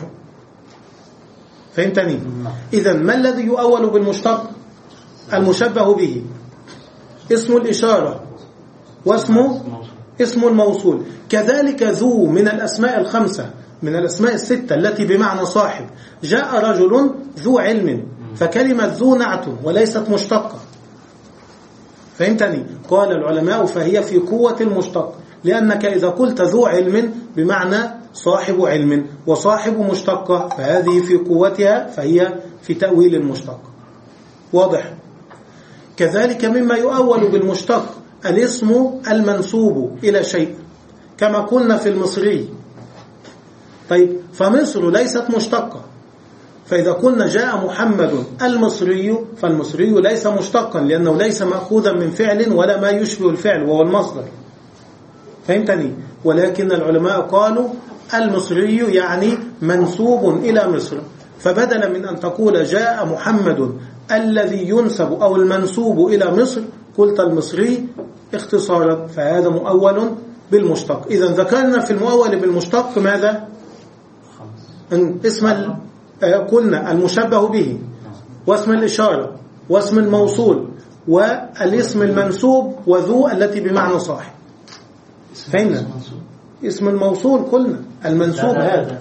فهمتني؟ إذن ما الذي يؤول بالمشتق؟ المشبه به، اسم الإشارة، واسمه اسم الموصول. كذلك ذو من الأسماء الخمسة، من الأسماء الستة التي بمعنى صاحب. جاء رجل ذو علم، فكلمة ذو نعت وليست مشتقة. فهمتني؟ قال العلماء فهي في قوة المشتق، لأنك إذا قلت ذو علم بمعنى صاحب علم، وصاحب مشتقة، فهذه في قوتها فهي في تأويل المشتق. واضح؟ كذلك مما يؤول بالمشتق الاسم المنسوب إلى شيء، كما قلنا في المصري. طيب فمصر ليست مشتقة، فإذا قلنا جاء محمد المصري، فالمصري ليس مشتقا لأنه ليس مأخوذا من فعل ولا ما يشبه الفعل وهو المصدر. فهمتني؟ ولكن العلماء قالوا المصري يعني منسوب إلى مصر، فبدلا من أن تقول جاء محمد الذي ينسب أو المنسوب إلى مصر قلت المصري اختصارا، فهذا مؤول بالمشتق. إذا ذكرنا في المؤول بالمشتق ماذا؟ اسم قلنا المشبه به، واسم الإشارة، واسم الموصول، والاسم المنسوب، وذو التي بمعنى صاحب. فهمنا؟ اسم الموصول قلنا المنسوب هذا،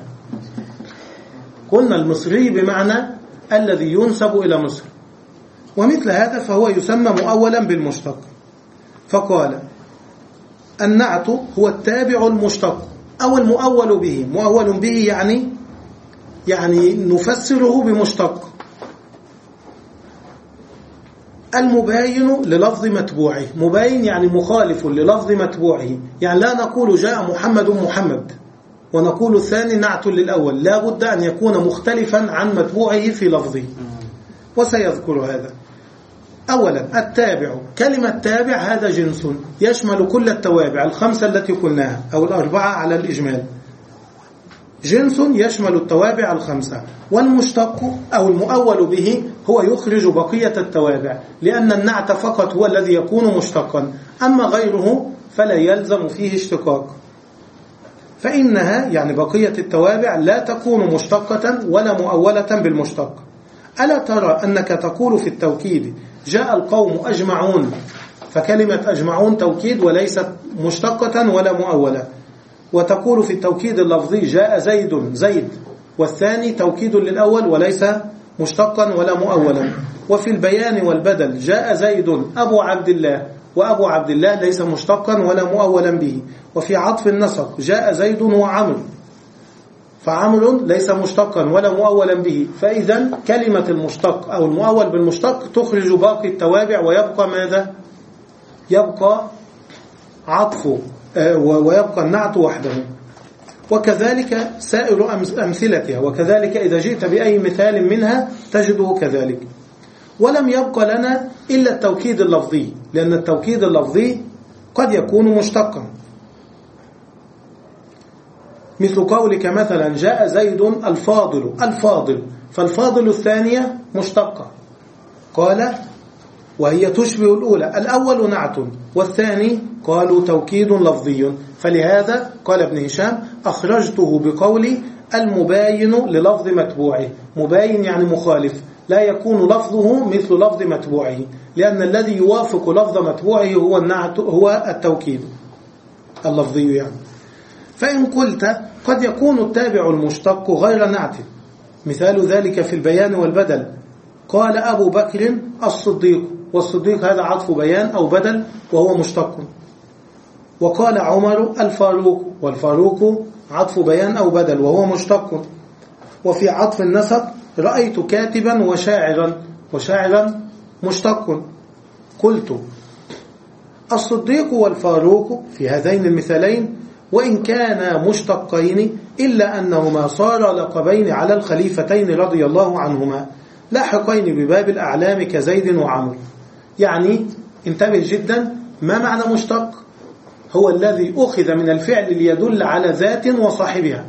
قلنا المصري بمعنى الذي ينسب إلى مصر. ومثل هذا فهو يسمى مؤولا بالمشتق. فقال النعت هو التابع المشتق أو المؤول به. مؤول به يعني يعني نفسره بمشتق، المباين للفظ متبوعه. مباين يعني مخالف للفظ متبوعه، يعني لا نقول جاء محمد محمد ونقول الثاني نعت للأول، لا بد أن يكون مختلفا عن متبوعه في لفظه، وسيذكر هذا. أولا التابع، كلمة تابع هذا جنس يشمل كل التوابع الخمسة التي قلناها أو الأربعة على الإجمال، جنس يشمل التوابع الخمسة. والمشتق أو المؤول به هو يخرج بقية التوابع، لأن النعت فقط هو الذي يكون مشتقا، أما غيره فلا يلزم فيه اشتقاق. فإنها يعني بقية التوابع لا تكون مشتقة ولا مؤولة بالمشتق. ألا ترى أنك تقول في التوكيد جاء القوم أجمعون، فكلمة أجمعون توكيد وليست مشتقة ولا مؤولة. وتقول في التوكيد اللفظي جاء زيد زيد، والثاني توكيد للأول وليس مشتقا ولا مؤولا. وفي البيان والبدل جاء زيد أبو عبد الله، وأبو عبد الله ليس مشتقا ولا مؤولا به. وفي عطف النسق جاء زيد وعمر، فعمر ليس مشتقا ولا مؤولا به. فإذا كلمة المشتق أو المؤول بالمشتق تخرج باقي التوابع، ويبقى ماذا؟ يبقى عطفه ويبقى النعت وحده. وكذلك سائر أمثلتها، وكذلك إذا جئت بأي مثال منها تجده كذلك. ولم يبقى لنا إلا التوكيد اللفظي، لأن التوكيد اللفظي قد يكون مشتقا، مثل قولك مثلا جاء زيد الفاضل الفاضل، فالفاضل الثانية مشتقة. قال وهي تشبه الأولى. الأول نعت والثاني قالوا توكيد لفظي، فلهذا قال ابن هشام أخرجته بقولي المباين للفظ متبوعه. مباين يعني مخالف، لا يكون لفظه مثل لفظ متبوعه، لأن الذي يوافق لفظ متبوعه هو النعت، هو التوكيد اللفظي يعني. فإن قلت قد يكون التابع المشتق غير نعت، مثال ذلك في البيان والبدل. قال أبو بكر الصديق، والصديق هذا عطف بيان أو بدل وهو مشتق. وقال عمر الفاروق، والفاروق عطف بيان أو بدل وهو مشتق. وفي عطف النسق رأيت كاتبا وشاعرا، وشاعرا مشتق. قلت الصديق والفاروق في هذين المثالين وإن كانا مشتقين إلا أنهما صار لقبين على الخليفتين رضي الله عنهما لاحقين بباب الأعلام كزيد وعمر. يعني انتبه جدا، ما معنى مشتق؟ هو الذي أخذ من الفعل ليدل على ذات وصاحبها.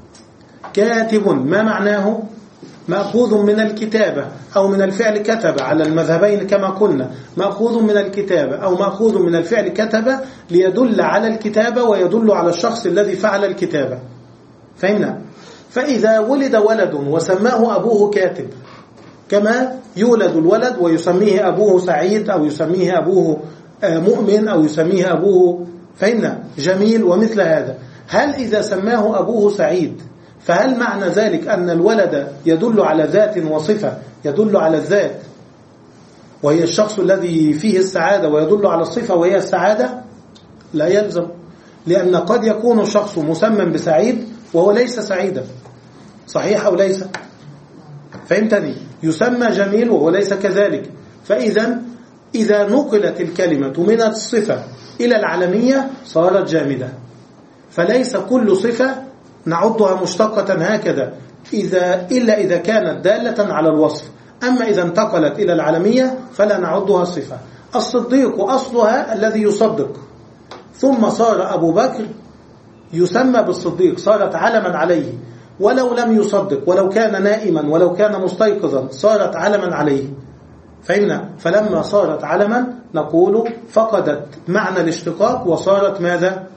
كاتب ما معناه؟ مأخوذ من الكتابة أو من الفعل كتب على المذهبين كما قلنا، مأخوذ من الكتابة أو مأخوذ من الفعل كتب ليدل على الكتابة ويدل على الشخص الذي فعل الكتابة. فهمنا؟ فإذا ولد ولد وسماه أبوه كاتب، كما يولد الولد ويسميه أبوه سعيد أو يسميه أبوه مؤمن أو يسميه أبوه فهمنا جميل ومثل هذا. هل إذا سماه أبوه سعيد فهل معنى ذلك أن الولد يدل على ذات وصفة، يدل على الذات وهي الشخص الذي فيه السعادة ويدل على الصفة وهي السعادة؟ لا يلزم، لأن قد يكون الشخص مسمى بسعيد وهو ليس سعيدا، صحيح أو ليس؟ فهمتني؟ يسمى جميل وهو ليس كذلك. فإذا إذا نقلت الكلمة من الصفة إلى العلمية صارت جامدة، فليس كل صفة نعدها مشتقة هكذا إذا إلا إذا كانت دالة على الوصف. أما إذا انتقلت إلى العلمية فلا نعدها صفة. الصديق أصلها الذي يصدق، ثم صار أبو بكر يسمى بالصديق، صارت علما عليه، ولو لم يصدق ولو كان نائما ولو كان مستيقظا صارت علما عليه. فهمنا؟ فلما صارت علما نقول فقدت معنى الاشتقاق وصارت ماذا؟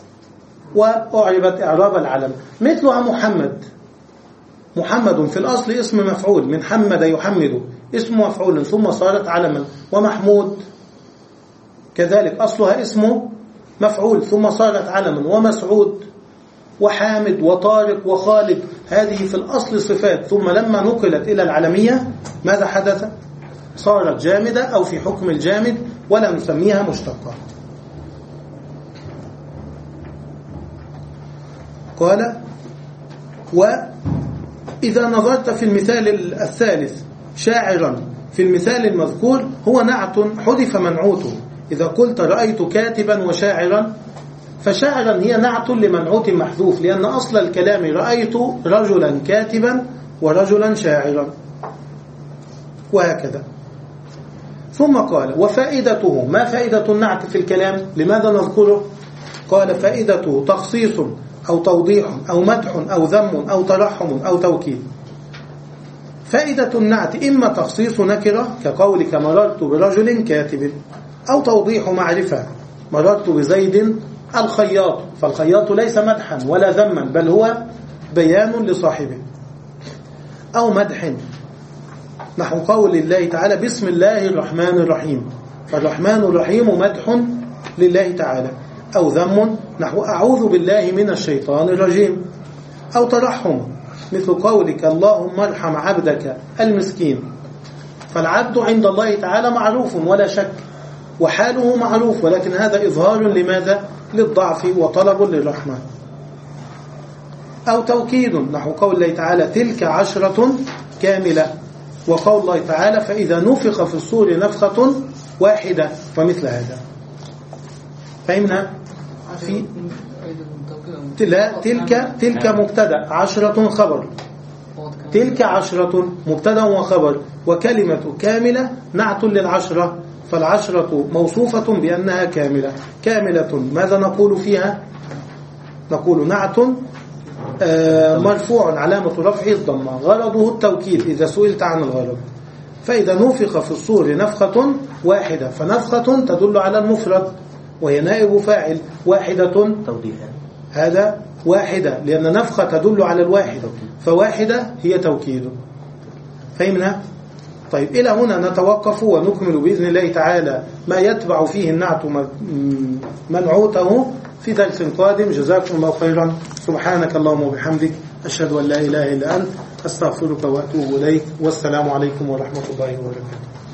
وأعربت إعراب العلم. مثلها محمد، محمد في الأصل اسم مفعول، من حمد يحمد اسم مفعول ثم صارت علما. ومحمود كذلك أصلها اسم مفعول ثم صارت علما. ومسعود وحامد وطارق وخالد هذه في الأصل صفات، ثم لما نقلت إلى العلمية ماذا حدث؟ صارت جامدة أو في حكم الجامد ولا نسميها مشتقة. قال وإذا نظرت في المثال الثالث شاعرا في المثال المذكور هو نعت حذف منعوته. إذا قلت رأيت كاتبا وشاعرا فشاعرا هي نعت لمنعوت محذوف، لأن أصل الكلام رأيت رجلا كاتبا ورجلا شاعرا وهكذا. ثم قال وفائدته، ما فائدة النعت في الكلام؟ لماذا نذكره؟ قال فائدته تخصيص أو توضيح أو مدح أو ذم أو ترحم أو توكيد. فائدة النعت إما تخصيص نكرة كقولك مررت برجل كاتب، أو توضيح معرفة مررت بزيد الخياط، فالخياط ليس مدحا ولا ذما بل هو بيان لصاحبه. أو مدح نحو قول الله تعالى بسم الله الرحمن الرحيم، فالرحمن الرحيم مدح لله تعالى. أو ذم نحو أعوذ بالله من الشيطان الرجيم. أو ترحم مثل قولك اللهم ارحم عبدك المسكين، فالعبد عند الله تعالى معروف ولا شك وحاله معروف، ولكن هذا إظهار لماذا؟ للضعف وطلب للرحمة. أو توكيد نحو قول الله تعالى تلك عشرة كاملة، وقول الله تعالى فإذا نفخ في الصور نفخة واحدة ومثل هذا. فهمنا؟ في لا تلك تلك مبتدا عشرة خبر، تلك عشرة مبتدا وخبر، وكلمة كاملة نعت للعشرة، فالعشرة موصوفة بأنها كاملة. كاملة ماذا نقول فيها؟ نقول نعت مرفوع علامة رفعه الضمة، غرضه التوكيد إذا سئلت عن الغرض. فإذا نفخ في الصور نفخة واحدة، فنفخة تدل على المفرد وهي نائب فاعل، واحدة توضيحا هذا واحدة لأن نفخة تدل على الواحد، فواحدة هي توكيد. فهمنا؟ طيب إلى هنا نتوقف ونكمل بإذن الله تعالى ما يتبع فيه النعت منعوته في درس قادم. جزاكم الله خيرا. سبحانك اللهم وبحمدك، أشهد أن لا إله إلا أنت، أستغفرك وأتوب إليك، والسلام عليكم ورحمة الله وبركاته.